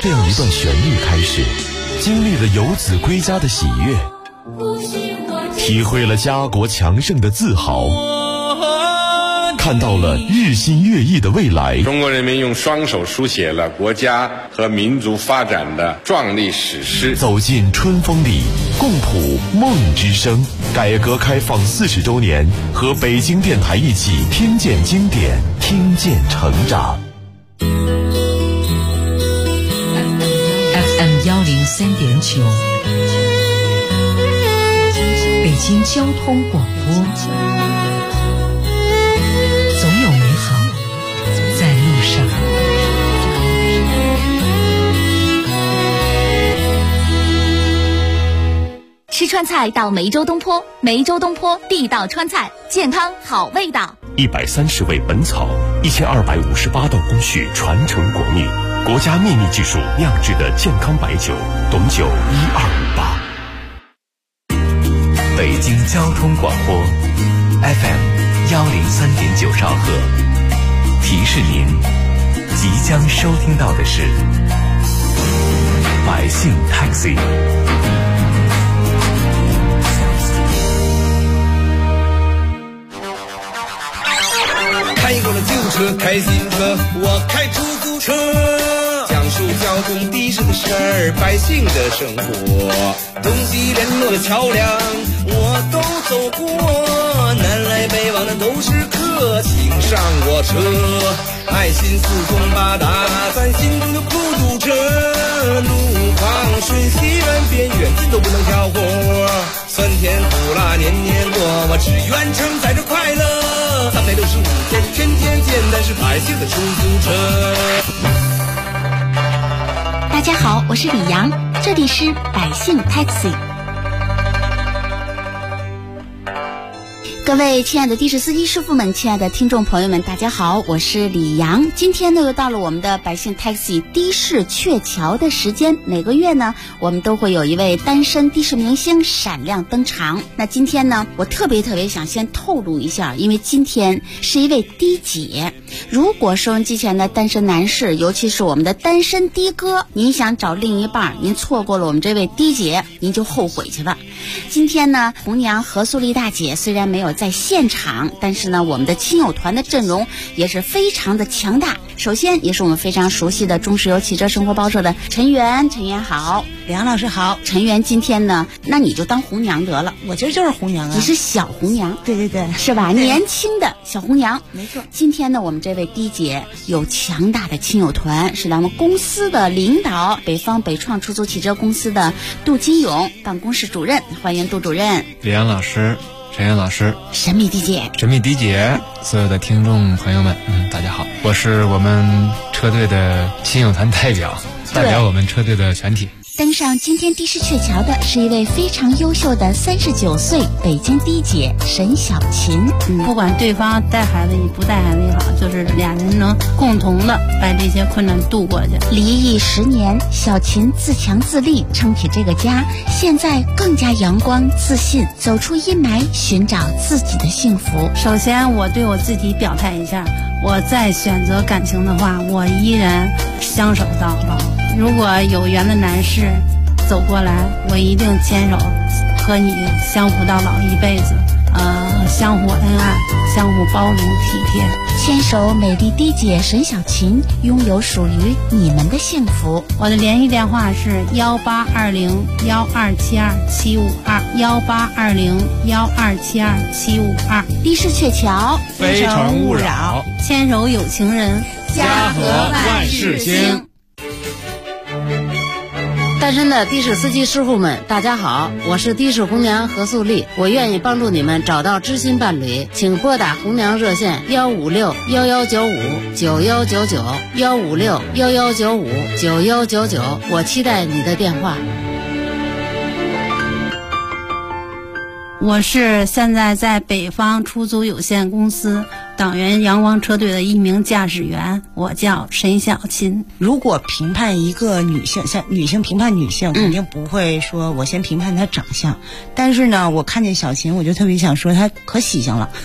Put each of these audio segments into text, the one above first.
这样一段旋律开始，经历了游子归家的喜悦，体会了家国强盛的自豪，看到了日新月异的未来。 中国人民用双手书写了国家和民族发展的壮丽史诗。 走进春风里，共谱梦之声。改革开放40周年，和北京电台一起听见经典，听见成长。 FM 103.9，北京交通广播。总有美好在路上。 吃川菜到梅州东坡，梅州东坡地道川菜，健康好味道。 130味本草，1258道工序传承国秘，国家秘密技术酿制的健康白酒，董酒1258。 北京交通广播 FM 103.9兆赫，提示您即将收听到的是百姓 Taxi。 开过了旧车，开新车，我开出租车，讲述交通的士的事儿，百姓的生活，东西联络的桥梁我都走过，南来北往的都是客，请上我车，爱心四通八达，咱心中就不堵车，路旁顺西远边远近都不能挑活，酸甜苦辣年年过，我只愿承载着快乐，365天天天简单是百姓的出租车。 大家好，我是李阳，这里是百姓 Taxi。各位亲爱的的士司机师傅们，亲爱的听众朋友们，大家好，我是李阳。今天呢又到了我们的百姓 Taxi 的士鹊桥的时间。每个月呢我们都会有一位单身的士明星闪亮登场。那今天呢我特别想先透露一下，因为今天是一位的姐。如果收音机前的单身男士，尤其是我们的单身的哥，您想找另一半，您错过了我们这位的姐，您就后悔去了。今天呢红娘何素丽大姐虽然没有在现场，但是呢我们的亲友团的阵容也是非常的强大。首先也是我们非常熟悉的中石油汽车生活报社的陈媛，陈媛好。 梁老师好。 陈媛今天呢，那你就当红娘得了。 我今儿就是红娘啊。 你是小红娘。 对对对， 是吧？年轻的小红娘。 没错。 今天呢我们这位的姐有强大的亲友团，是咱们公司的领导，北方北创出租汽车公司的杜金勇办公室主任，欢迎杜主任。 李阳老师，陈岩老师， 神秘的姐， 神秘的姐，所有的听众朋友们，大家好，我是我们车队的亲友团代表，代表我们车队的全体。 登上今天的士鹊桥的是一位非常优秀的39岁北京的姐沈小琴。 不管对方带孩子也不带孩子也好，就是俩人能共同的把这些困难度过去。 离异10年，小琴自强自立，撑起这个家，现在更加阳光自信，走出阴霾，寻找自己的幸福。 首先我对我自己表态一下，我再选择感情的话，我依然相守到老。如果有缘的男士走过来，我一定牵手和你相扶到老一辈子，相互恩爱，相互包容体贴。 牵手美丽的姐沈小琴，拥有属于你们的幸福。 我的联系电话是1820-1272-752，1820-1272-752。 的士鹊桥， 非诚勿扰， 牵手有情人， 家和万事兴。 单身的的士司机师傅们，大家好，我是的士红娘何素丽，我愿意帮助你们找到知心伴侣，请拨打红娘热线156-1195-9199，156-1195-9199，我期待你的电话。 我是现在在北方出租有限公司党员阳光车队的一名驾驶员，我叫沈小琴。 如果评判一个女性，像女性评判女性，肯定不会说我先评判她长相。但是呢，我看见小琴，我就特别想说她可喜庆了。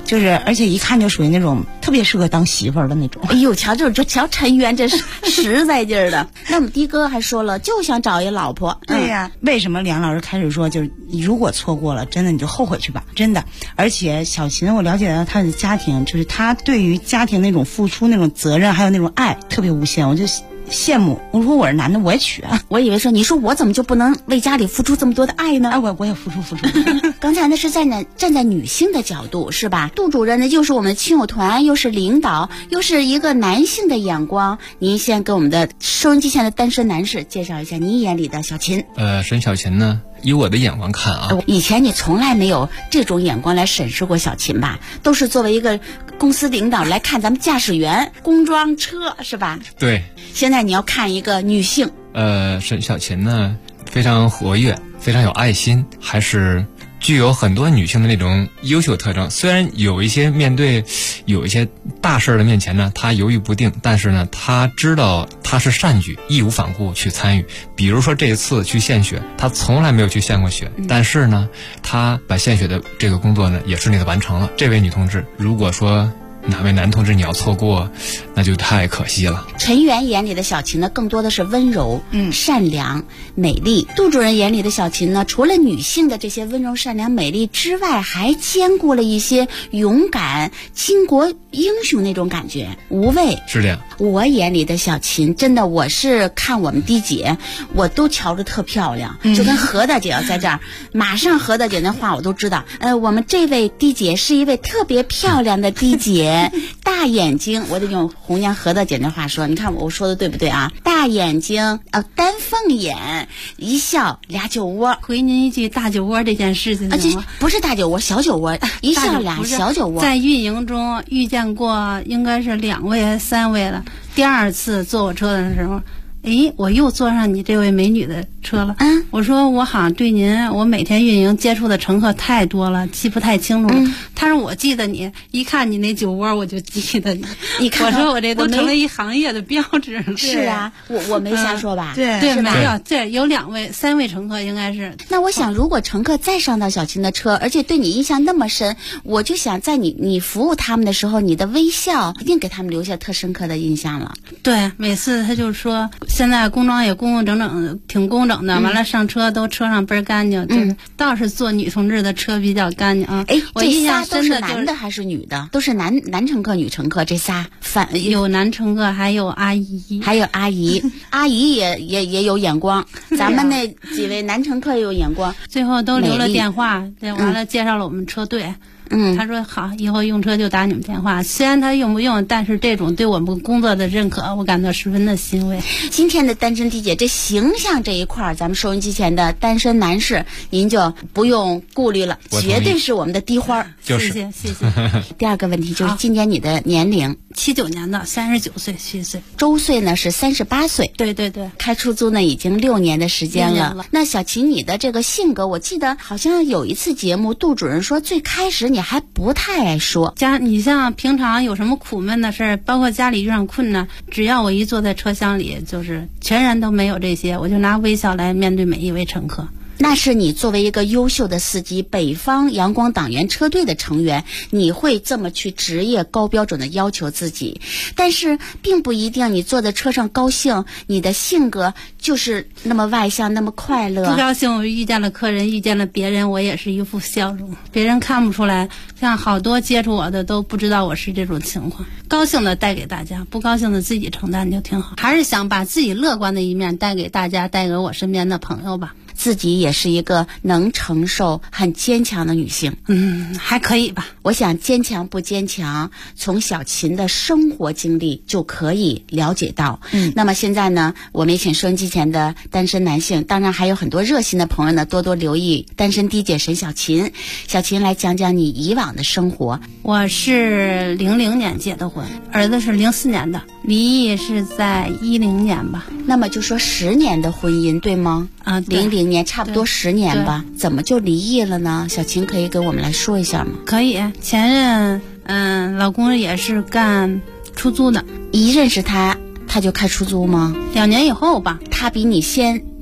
就是而且一看就属于那种特别适合当媳妇儿的那种。 哎呦，瞧瞧陈源这是实在劲儿的。那我们的哥还说了，就想找一老婆。 对呀，为什么李阳老师开始说，就是你如果错过了，真的你就后悔去吧，真的。而且小琴，我了解到她的家庭，就是她对于家庭那种付出、那种责任，还有那种爱，特别无限，我就羡慕。我说我是男的，我也娶啊。 我以为说，你说我怎么就不能为家里付出这么多的爱呢？ 啊，我也付出。 刚才那是站在女性的角度，是吧？杜主任呢，又是我们的亲友团，又是领导，又是一个男性的眼光。您先给我们的收音机前的单身男士介绍一下您眼里的小琴。 沈小琴呢，以我的眼光看啊， 以前你从来没有这种眼光来审视过小琴吧？都是作为一个公司领导来看咱们驾驶员、工装车，是吧？ 对。 现在你要看一个女性。 沈小琴呢，非常活跃，非常有爱心，还是具有很多女性的那种优秀特征。虽然有一些面对有一些大事的面前呢，她犹豫不定，但是呢，她知道她是善举，义无反顾去参与。比如说这一次去献血，她从来没有去献过血，但是呢，她把献血的这个工作呢也顺利的完成了。这位女同志，如果说哪位男同志你要错过，那就太可惜了。 陈源眼里的小琴呢，更多的是温柔、善良、美丽。杜主任眼里的小琴呢，除了女性的这些温柔、善良、美丽之外，还兼顾了一些勇敢、倾国英雄那种感觉，无畏。 是这样。 我眼里的小琴，真的，我是看我们迪姐，我都瞧着特漂亮，就跟何大姐要在这儿，马上何大姐那话我都知道。我们这位迪姐是一位特别漂亮的迪姐，大眼睛，我得用红娘何大姐那话说，你看我说的对不对啊？大眼睛，丹凤眼，一笑俩酒窝。 回您一句大酒窝这件事情啊，这不是大酒窝，小酒窝，一笑俩小酒窝。 在运营中遇见过应该是2位还是3位了。第2次坐我车的时候，我又坐上你这位美女的车了。我说我好像对您，我每天运营接触的乘客太多了，记不太清楚了。他说我记得你，一看你那酒窝我就记得你。你看，我说我这都成了一行业的标志了。 是啊，我没瞎说吧？ 对，没有，这有3位乘客应该是。 那我想，如果乘客再上到小琴的车，而且对你印象那么深，我就想在你服务他们的时候，你的微笑一定给他们留下特深刻的印象了。 对，每次他就说。现在工装也工工整整，挺工整的。完了上车都车上倍儿干净，就是倒是坐女同志的车比较干净啊。我印象深的都是男的还是女的？都是男乘客、女乘客，这仨有男乘客，还有阿姨， 阿姨也有眼光。咱们那几位男乘客也有眼光， 最后都留了电话，完了介绍了我们车队。他说好，以后用车就打你们电话。虽然他用不用，但是这种对我们工作的认可，我感到十分的欣慰。 今天的单身迪姐这形象这一块，咱们收音机前的单身男士，您就不用顾虑了，绝对是我们的迪花。 就是谢谢。 第2个问题就是今年你的年龄 ，79年的，39岁，7岁， 周岁呢是38岁。 对， 开出租呢已经6年的时间了。那小琴，你的这个性格，我记得好像有一次节目，杜主任说最开始你还不太爱说。 你像平常有什么苦闷的事儿，包括家里遇上困难，只要我一坐在车厢里，就是全然都没有这些，我就拿微笑来面对每一位乘客。 那是你作为一个优秀的司机，北方阳光党员车队的成员，你会这么去职业高标准的要求自己，但是并不一定你坐在车上高兴，你的性格就是那么外向，那么快乐。 不高兴，我遇见了客人，遇见了别人，我也是一副笑容，别人看不出来。像好多接触我的都不知道我是这种情况。高兴的带给大家，不高兴的自己承担就挺好。还是想把自己乐观的一面带给大家，带给我身边的朋友吧。 自己也是一个能承受、很坚强的女性。 还可以吧。 我想坚强不坚强，从小琴的生活经历就可以了解到。那么现在呢，我们也请收音机前的单身男性，当然还有很多热心的朋友呢，多多留意单身迪姐沈小琴。小琴来讲讲你以往的生活。 我是00年结的婚，儿子是04年的，离异是在10年吧。 那么就说10年的婚姻，对吗？00年差不多10年吧，怎么就离异了呢？小琴可以给我们来说一下吗？ 可以，前任老公也是干出租的， 一认识他就开出租吗？ 2年以后吧。 他比你先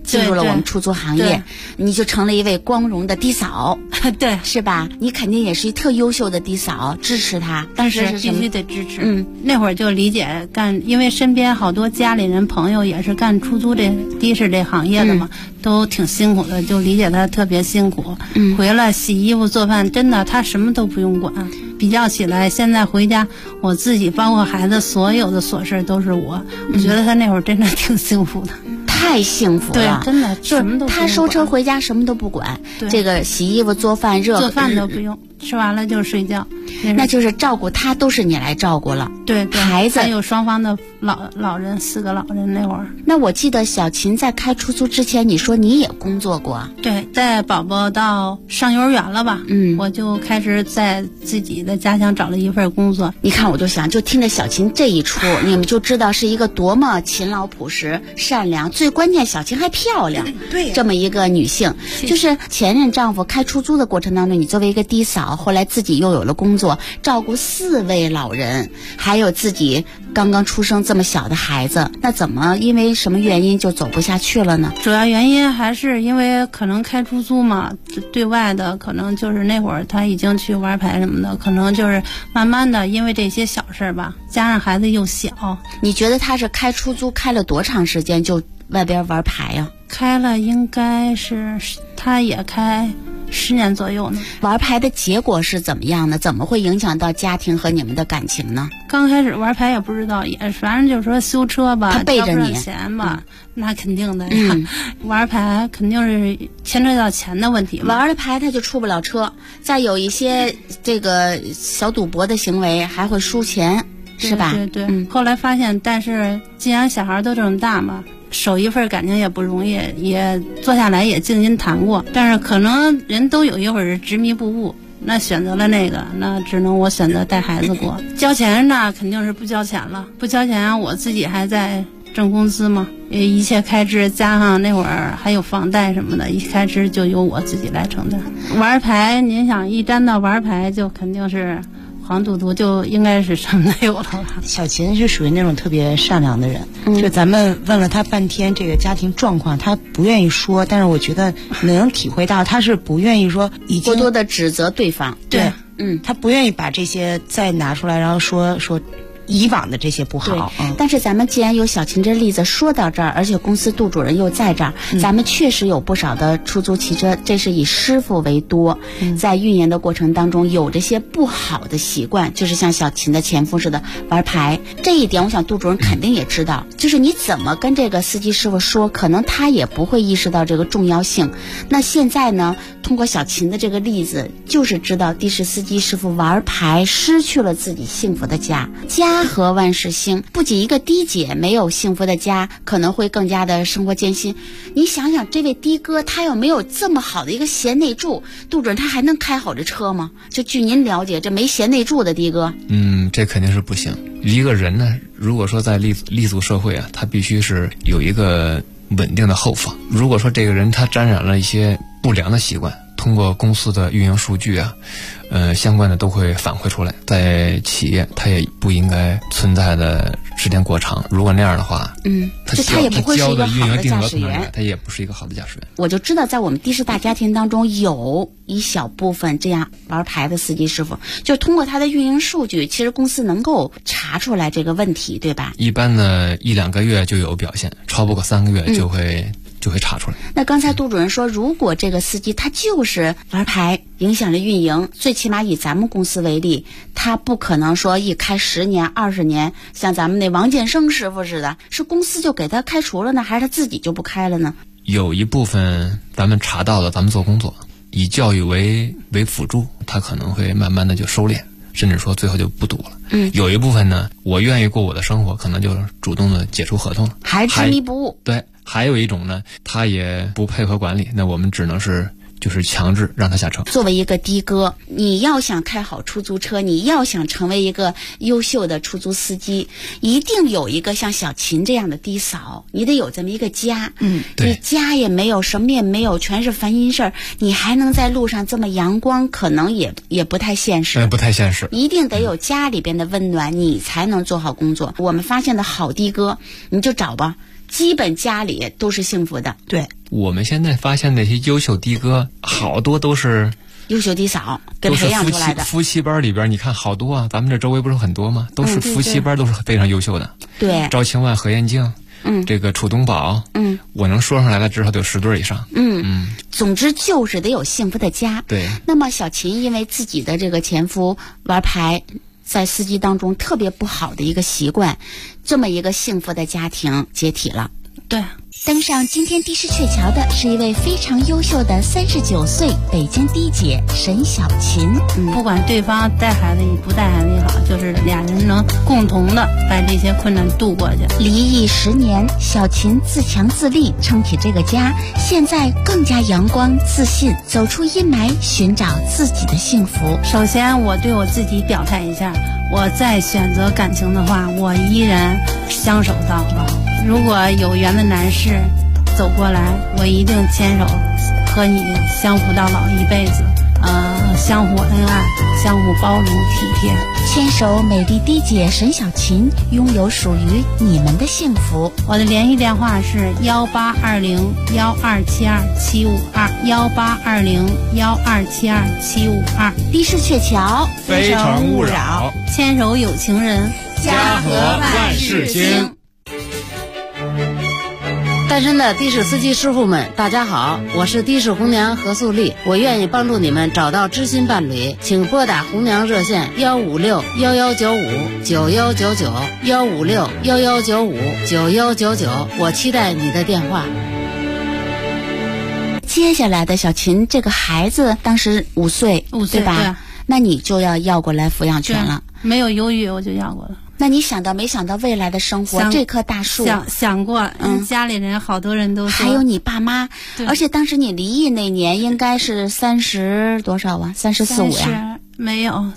进入了我们出租行业，你就成了一位光荣的的嫂， 对， 是吧？你肯定也是一特优秀的的嫂，支持他。当时是必须得支持。那会儿就理解因为身边好多家里人朋友也是干出租的的士这行业的嘛，都挺辛苦的，就理解他特别辛苦。回来洗衣服做饭，真的他什么都不用管。比较起来，现在回家我自己包括孩子所有的琐事都是我觉得他那会儿真的挺幸福的。 太幸福了， 对，真的什么都不用管。 他收车回家什么都不管，这个洗衣服做饭做饭都不用，吃完了就睡觉。 那就是照顾他都是你来照顾了。 对， 孩子还有双方的老人，4个老人那会儿。 那我记得小琴在开出租之前，你说你也工作过。 对，在宝宝到上幼儿园了吧，我就开始在自己的家乡找了一份工作。 你看，我就想，就听着小琴这一出，你们就知道是一个多么勤劳朴实、善良，最关键小琴还漂亮。 对， 这么一个女性，就是前任丈夫开出租的过程当中，你作为一个的嫂，后来自己又有了工作，照顾4位老人，还有自己刚刚出生这么小的孩子，那怎么因为什么原因就走不下去了呢？ 主要原因还是因为可能开出租嘛，对外的可能就是那会儿他已经去玩牌什么的，可能就是慢慢的因为这些小事吧，加上孩子又小。 你觉得他是开出租开了多长时间就外边玩牌呀？ 开了应该是他也开10年左右呢。 玩牌的结果是怎么样的？怎么会影响到家庭和你们的感情呢？ 刚开始玩牌也不知道，也反正就是说修车吧， 他背着你， 交不上钱吧，那肯定的呀。玩牌肯定是牵扯到钱的问题嘛。 玩了牌他就出不了车，再有一些这个小赌博的行为，还会输钱，是吧？ 对。后来发现，但是既然小孩都这么大嘛，守一份感情也不容易，也坐下来也静心谈过，但是可能人都有一会儿是执迷不悟，那选择了那个，那只能我选择带孩子过。交钱那肯定是不交钱了，不交钱我自己还在挣工资嘛，一切开支加上那会儿还有房贷什么的，一开支就由我自己来承担。玩牌，您想一沾到玩牌就肯定是黄赌毒，就应该是什么都有了吧。 小琴是属于那种特别善良的人，就咱们问了她半天这个家庭状况，她不愿意说，但是我觉得能体会到她是不愿意说，已经过多的指责对方。 对，她不愿意把这些再拿出来，然后说以往的这些不好。 但是咱们既然有小琴这例子说到这儿，而且公司杜主任又在这儿，咱们确实有不少的出租汽车，这是以师傅为多，在运营的过程当中有这些不好的习惯，就是像小琴的前夫似的玩牌。这一点我想杜主任肯定也知道，就是你怎么跟这个司机师傅说，可能他也不会意识到这个重要性。那现在呢，通过小琴的这个例子，就是知道的士司机师傅玩牌失去了自己幸福的家和万事兴，不仅一个的姐没有幸福的家，可能会更加的生活艰辛。你想想，这位的哥他要没有这么好的一个贤内助，杜主任他还能开好这车吗？就据您了解，这没贤内助的的哥， 这肯定是不行。一个人呢，如果说在立足社会啊，他必须是有一个稳定的后方。如果说这个人他沾染了一些不良的习惯，通过公司的运营数据啊，相关的都会反馈出来，在企业他也不应该存在的时间过长。如果那样的话， 他也不会是一个好的驾驶员， 他也不是一个好的驾驶员。 我就知道，在我们的士大家庭当中，有一小部分这样玩牌的司机师傅，就通过他的运营数据，其实公司能够查出来这个问题，对吧？ 一般呢，1-2个月就有表现，超不过3个月就会查出来。 那刚才杜主任说，如果这个司机他就是玩牌影响了运营，最起码以咱们公司为例，他不可能说一开10年20年，像咱们那王建生师傅似的，是公司就给他开除了呢，还是他自己就不开了呢？ 有一部分咱们查到了，咱们做工作以教育为辅助，他可能会慢慢的就收敛，甚至说最后就不赌了。有一部分呢，我愿意过我的生活，可能就主动的解除合同了， 还执迷不悟。 对，还有一种呢，他也不配合管理，那我们只能是就是强制让他下车。 作为一个的哥，你要想开好出租车，你要想成为一个优秀的出租司机，一定有一个像小琴这样的的嫂，你得有这么一个家。 对， 你家也没有，什么也没有，全是烦心事儿，你还能在路上这么阳光，可能也不太现实。 不太现实。 一定得有家里边的温暖，你才能做好工作。我们发现的好的哥，你就找吧。 基本家里都是幸福的。 对， 我们现在发现那些优秀的哥，好多都是优秀的嫂给培养出来的。 夫妻班里边，你看好多啊，咱们这周围不是很多吗？都是夫妻班，都是非常优秀的。 对， 赵清万、何艳静，这个楚东宝，我能说上来了，至少得有10对以上。 总之就是得有幸福的家。 对。 那么小秦因为自己的这个前夫玩牌，在司机当中特别不好的一个习惯，这么一个幸福的家庭解体了。 对。 登上今天的士鹊桥的是一位非常优秀的39岁北京的姐沈小琴。 不管对方带孩子不带孩子也好，就是俩人能共同的把这些困难度过去。 离异10年，小琴自强自立撑起这个家，现在更加阳光自信，走出阴霾，寻找自己的幸福。 首先我对我自己表态一下，我再选择感情的话，我依然相守到老。如果有缘的男士走过来，我一定牵手和你相扶到老一辈子，相互恩爱，相互包容体贴。 牵手美丽的姐沈小琴，拥有属于你们的幸福。 我的联系电话是1820-1272-752，1820-1272-752。 的士鹊桥， 非诚勿扰， 牵手有情人， 家和万事兴。 单身的的士司机师傅们，大家好，我是的士红娘何素丽，我愿意帮助你们找到知心伴侣，请拨打红娘热线156-1195-9199，156-1195-9199，我期待你的电话。 接下来的小琴，这个孩子当时5岁，对吧？ 对， 那你就要过来抚养权了。 没有犹豫，我就要过了。 那你没想到未来的生活，这棵大树想过，家里人好多人都说， 还有你爸妈，而且当时你离异那年应该是30多少啊？34、35呀？ 没有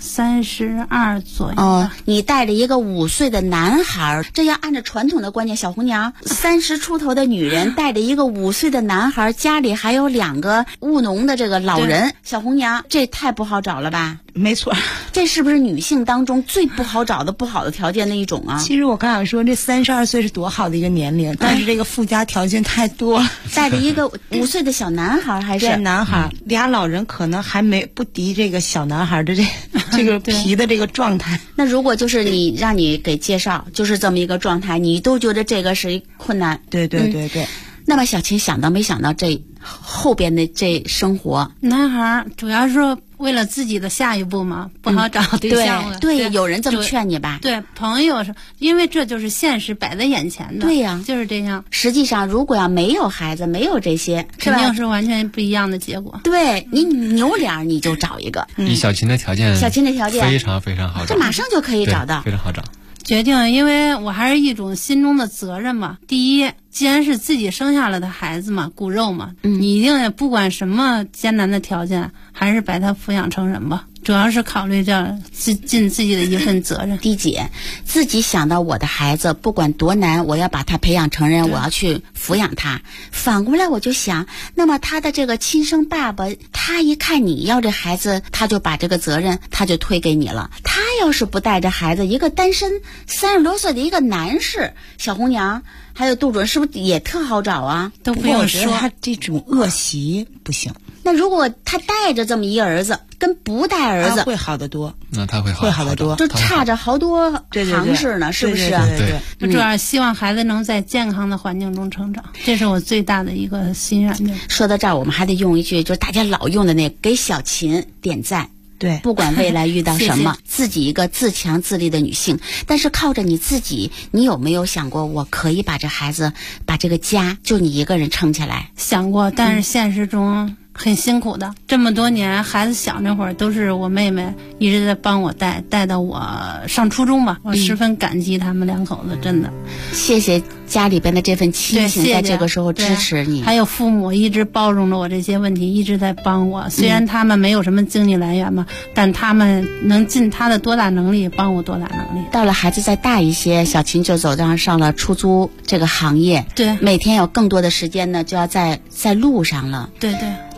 ，32左右。 哦，你带着一个5岁的男孩，这要按照传统的观念，小红娘30出头的女人带着一个5岁的男孩，家里还有2个务农的这个老人，小红娘这太不好找了吧？ 没错， 这是不是女性当中最不好找的不好的条件的一种啊？ 其实我刚想说，这32岁是多好的一个年龄，但是这个附加条件太多了。 带着一个5岁的小男孩，还是男孩，俩老人可能还不敌这个小男孩的这个皮的这个状态。 那如果就是让你给介绍，就是这么一个状态，你都觉得这个是困难。 对。 那么小琴没想到这后边的这生活， 男孩主要是为了自己的下一步嘛，不好找对象了。 对，有人这么劝你吧？ 对，朋友是因为这就是现实摆在眼前的。 对呀， 就是这样。 实际上，如果要没有孩子，没有这些， 肯定是完全不一样的结果。 对，你扭脸你就找一个。 以小琴的条件，非常非常好找， 这马上就可以找到， 非常好找。 决定，因为我还是一种心中的责任嘛。第一，既然是自己生下来的孩子嘛，骨肉嘛，你一定不管什么艰难的条件，还是把他抚养成人吧。主要是考虑这尽自己的一份责任。 迪姐，自己想到我的孩子不管多难，我要把他培养成人，我要去抚养他。反过来我就想，那么他的这个亲生爸爸，他一看你要这孩子，他就把这个责任他就推给你了。他要是不带着孩子，一个单身30多岁的一个男士，小红娘还有杜主任是不是也特好找啊？ 都不用说， 他这种恶习不行。 那如果他带着这么一儿子，跟不带儿子会好得多。 那他会好得多， 就差着好多行市呢，是不是？ 对。 我主要希望孩子能在健康的环境中成长，这是我最大的一个心愿。 说到这儿，我们还得用一句，就是大家老用的那个，给小琴点赞。 对， 不管未来遇到什么， 谢谢自己一个自强自立的女性，但是靠着你自己，你有没有想过，我可以把这孩子，把这个家，就你一个人撑起来？ 想过，但是现实中很辛苦的。这么多年，孩子小那会儿都是我妹妹一直在帮我带到我上初中吧，我十分感激他们2口子，真的。 谢谢家里边的这份亲情，在这个时候支持你。 还有父母一直包容着我这些问题，一直在帮我。虽然他们没有什么经济来源嘛，但他们能尽他的多大能力帮我多大能力。 到了孩子再大一些，小琴就上了出租这个行业。 对， 每天有更多的时间呢，就要在路上了。 对。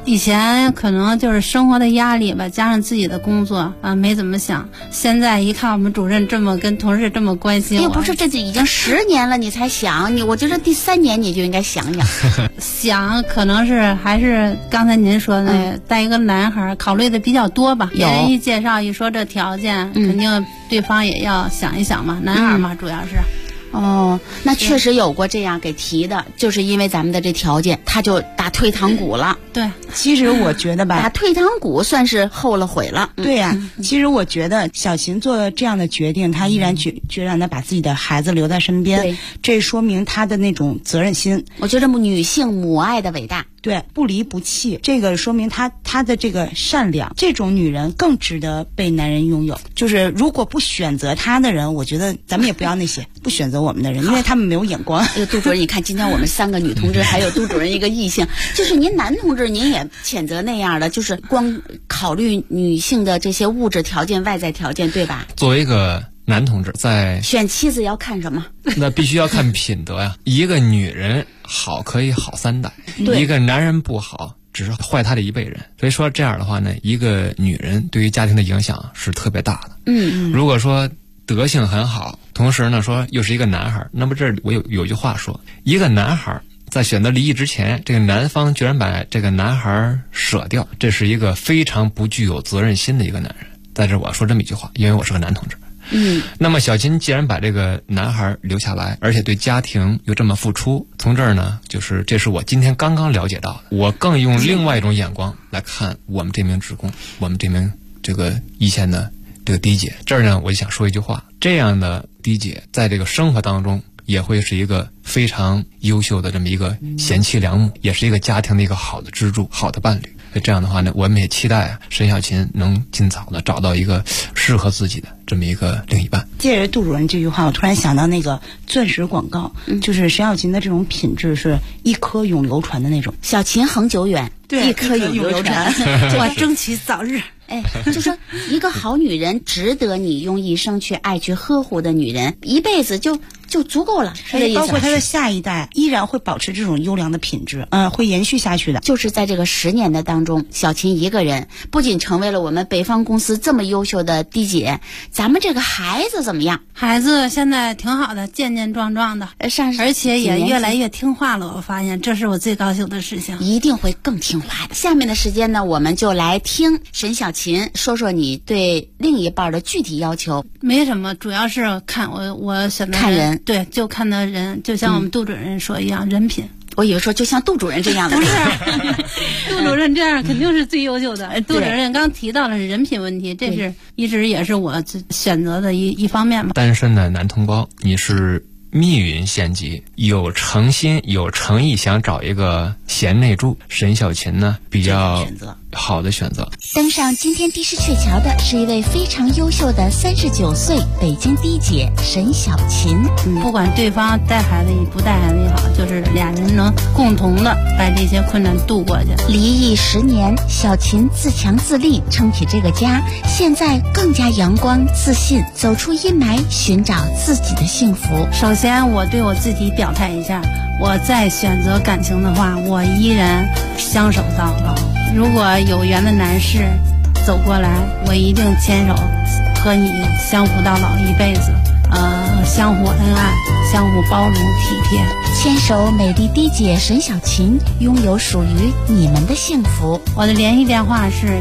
以前可能就是生活的压力吧，加上自己的工作啊，没怎么想。现在一看我们主任这么跟同事这么关心我， 又不是这已经10年了你才想，我觉得第3年你就应该想想。 想可能是还是刚才您说的带一个男孩，考虑的比较多吧。别人一介绍一说这条件，肯定对方也要想一想嘛，男孩嘛主要是。 哦，那确实有过这样给提的，就是因为咱们的这条件，他就打退堂鼓了。 对， 其实我觉得吧， 打退堂鼓算是后了悔了。 对呀，其实我觉得小琴做这样的决定，她毅然决然的把自己的孩子留在身边，这说明她的那种责任心。 我觉得女性母爱的伟大。 对，不离不弃，这个说明她的这个善良，这种女人更值得被男人拥有。就是如果不选择她的人，我觉得咱们也不要那些不选择我们的人，因为他们没有眼光。 杜主任，你看今天我们3个女同志，还有杜主任一个异性，就是您男同志您也谴责那样的，就是光考虑女性的这些物质条件、外在条件，对吧？ 作为一个男同志，在选妻子要看什么？ 那必须要看品德呀。一个女人好可以好3代，一个男人不好只是坏他的一辈人。所以说这样的话呢，一个女人对于家庭的影响是特别大的。如果说德性很好，同时呢说又是一个男孩，那么这我有句话说，一个男孩在选择离异之前，这个男方居然把这个男孩舍掉，这是一个非常不具有责任心的一个男人。在这我要说这么一句话，因为我是个男同志。那么小琴既然把这个男孩留下来，而且对家庭又这么付出，从这儿呢，就是这是我今天刚刚了解到的。我更用另外一种眼光来看我们这名职工，我们这名这个一线的这个滴姐。这儿呢，我就想说一句话，这样的滴姐在这个生活当中也会是一个非常优秀的这么一个贤妻良母，也是一个家庭的一个好的支柱、好的伴侣。这样的话呢，我们也期待沈小琴能尽早的找到一个适合自己的这么一个另一半。 借着杜主任这句话，我突然想到那个钻石广告，就是沈小琴的这种品质是一颗永流传的那种。 小琴恒久远， 对， 一颗永流传。 我争取早日。 就说一个好女人值得你用一生去爱去呵护的女人，一辈子就足够了，是这意思。 包括她的下一代依然会保持这种优良的品质，会延续下去的。 就是在这个10年的当中，小琴一个人不仅成为了我们北方公司这么优秀的滴姐，咱们这个孩子怎么样？ 孩子现在挺好的，健健壮壮的，而且也越来越听话了。我发现这是我最高兴的事情， 一定会更听话的。下面的时间呢，我们就来听沈小琴说说你对另一半的具体要求。 没什么，主要是看我选的看人， 对，就看的人，就像我们杜主任说一样，人品。 我以为说就像杜主任这样的， 不是杜主任这样肯定是最优秀的。杜主任刚提到了人品问题，这是一直也是我选择的一方面吧。 单身的男同胞，你是密云县级，有诚心有诚意想找一个贤内助，沈小琴呢比较好的选择。 登上今天的士鹊桥的是一位非常优秀的39岁北京滴姐沈小琴。 不管对方带孩子不带孩子也好，就是俩人能共同的把这些困难度过去。 离异10年，小琴自强自立，撑起这个家，现在更加阳光自信，走出阴霾，寻找自己的幸福。 首先我对我自己表态一下，我再选择感情的话，我依然相守到老。如果有缘的男士走过来，我一定牵手和你相扶到老一辈子，相互恩爱，相互包容体贴。 牵手美丽滴姐沈小琴，拥有属于你们的幸福。 我的联系电话是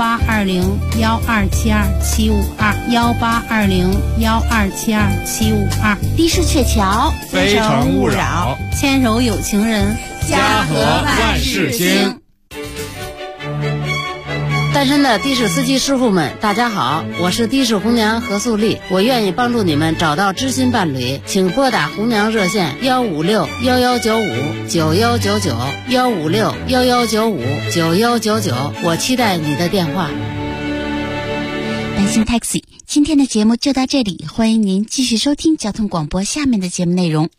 1820-1272-752，1820-1272-752。 的士鹊桥， 非诚勿扰， 牵手有情人， 家和万事兴。 单身的的士司机师傅们，大家好，我是的士红娘何素丽，我愿意帮助你们找到知心伴侣，请拨打红娘热线156-1195-9199，156-1195-9199，我期待你的电话。 百姓 Taxi， 今天的节目就到这里，欢迎您继续收听交通广播下面的节目内容。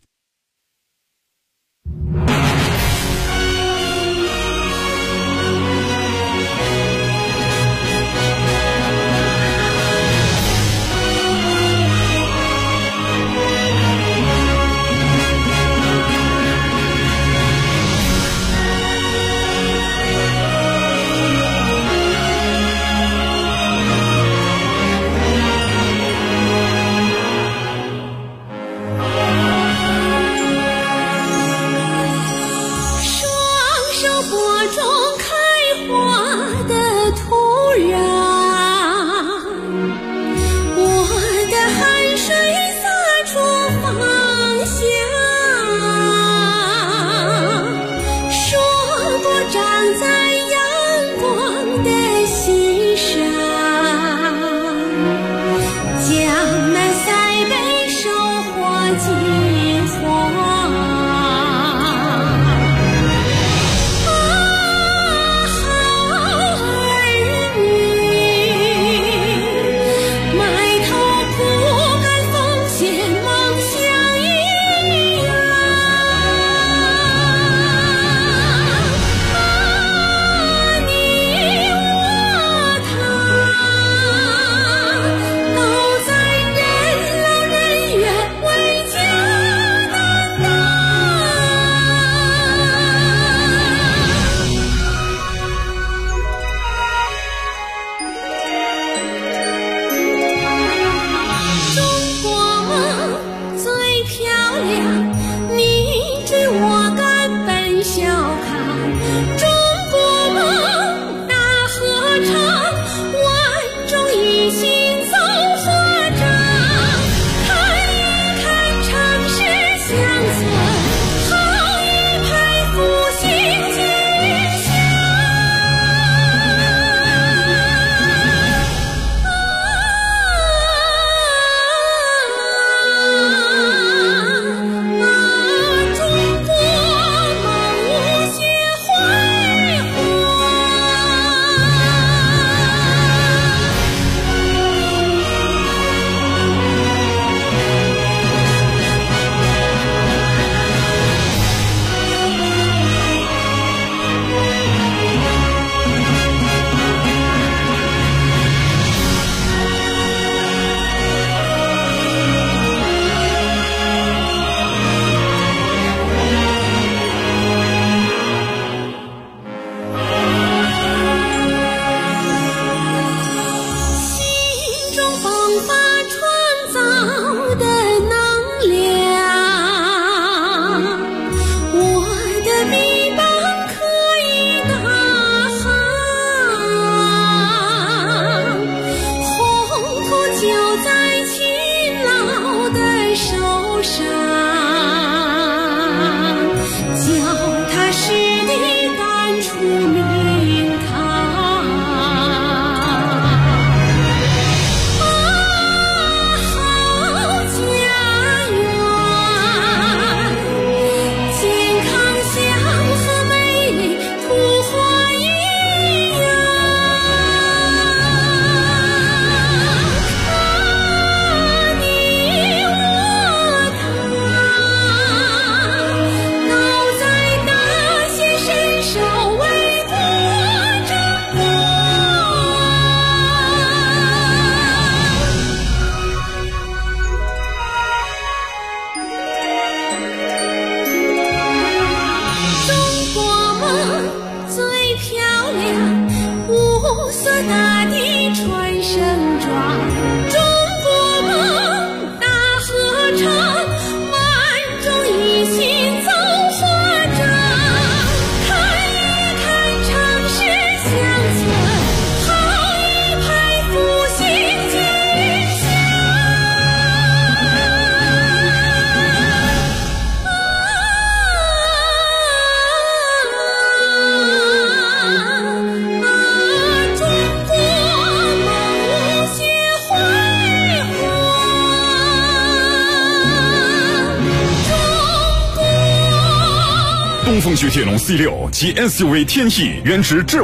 东风雪铁龙 C6 及 SUV 天翼原值智